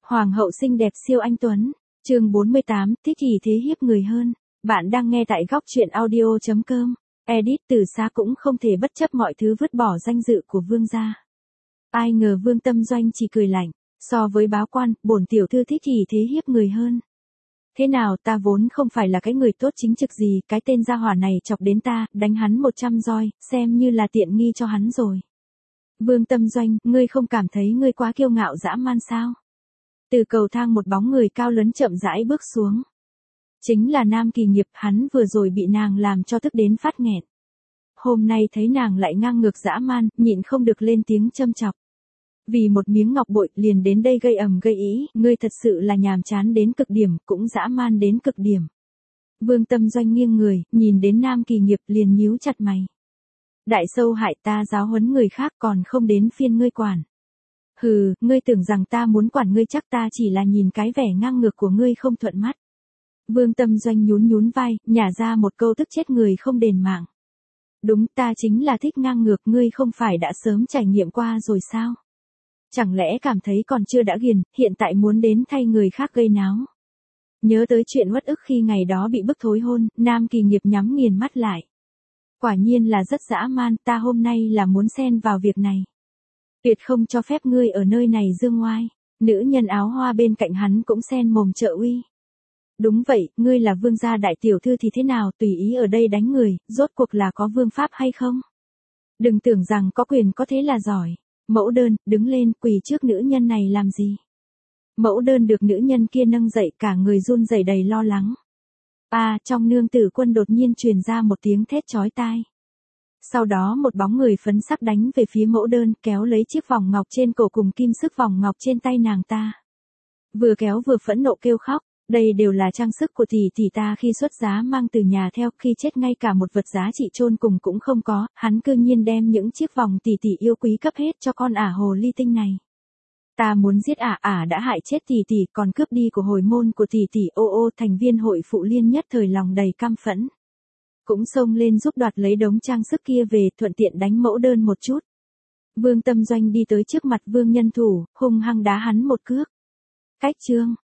Hoàng hậu xinh đẹp siêu anh tuấn. Chương 48, thích thì thế hiếp người hơn. Bạn đang nghe tại góc truyện audio.com. Edit từ xa cũng không thể bất chấp mọi thứ vứt bỏ danh dự của vương gia. Ai ngờ Vương Tâm Doanh chỉ cười lạnh, so với báo quan, bổn tiểu thư thích thì thế hiếp người hơn. Thế nào, ta vốn không phải là cái người tốt chính trực gì, cái tên gia hỏa này chọc đến ta, đánh hắn 100 roi, xem như là tiện nghi cho hắn rồi. Vương Tâm Doanh, ngươi không cảm thấy ngươi quá kiêu ngạo dã man sao? Từ cầu thang một bóng người cao lớn chậm rãi bước xuống. Chính là Nam Kỳ Nghiệp, hắn vừa rồi bị nàng làm cho tức đến phát nghẹn. Hôm nay thấy nàng lại ngang ngược dã man, nhịn không được lên tiếng châm chọc. Vì một miếng ngọc bội liền đến đây gây ầm gây ý, ngươi thật sự là nhàm chán đến cực điểm, cũng dã man đến cực điểm. Vương Tâm Doanh nghiêng người, nhìn đến Nam Kỳ Nghiệp liền nhíu chặt mày. Đại sâu hại ta giáo huấn người khác còn không đến phiên ngươi quản. Hừ, ngươi tưởng rằng ta muốn quản ngươi, chắc ta chỉ là nhìn cái vẻ ngang ngược của ngươi không thuận mắt. Vương Tâm Doanh nhún nhún vai, nhả ra một câu tức chết người không đền mạng. Đúng, ta chính là thích ngang ngược, ngươi không phải đã sớm trải nghiệm qua rồi sao? Chẳng lẽ cảm thấy còn chưa đã ghiền, hiện tại muốn đến thay người khác gây náo? Nhớ tới chuyện uất ức khi ngày đó bị bức thối hôn, Nam Kỳ Nghiệp nhắm nghiền mắt lại. Quả nhiên là rất dã man, ta hôm nay là muốn xen vào việc này. Tuyệt không cho phép ngươi ở nơi này dương ngoai. Nữ nhân áo hoa bên cạnh hắn cũng xen mồm trợ uy. Đúng vậy, ngươi là vương gia đại tiểu thư thì thế nào, tùy ý ở đây đánh người, rốt cuộc là có vương pháp hay không? Đừng tưởng rằng có quyền có thế là giỏi. Mẫu Đơn, đứng lên, quỳ trước nữ nhân này làm gì? Mẫu Đơn được nữ nhân kia nâng dậy, cả người run rẩy đầy lo lắng. Trong nương tử quân đột nhiên truyền ra một tiếng thét chói tai. Sau đó một bóng người phấn sắc đánh về phía Mẫu Đơn, kéo lấy chiếc vòng ngọc trên cổ cùng kim sức vòng ngọc trên tay nàng ta. Vừa kéo vừa phẫn nộ kêu khóc, đây đều là trang sức của tỷ tỷ ta khi xuất giá mang từ nhà theo, khi chết ngay cả một vật giá trị chôn cùng cũng không có, hắn cư nhiên đem những chiếc vòng tỷ tỷ yêu quý cấp hết cho con ả hồ ly tinh này. Ta muốn giết ả đã hại chết tỷ tỷ, còn cướp đi của hồi môn của tỷ tỷ. Thành viên hội phụ liên nhất thời lòng đầy căm phẫn. Cũng xông lên giúp đoạt lấy đống trang sức kia về, thuận tiện đánh Mẫu Đơn một chút. Vương Tâm Doanh đi tới trước mặt Vương Nhân Thủ, hung hăng đá hắn một cước. Cách chương.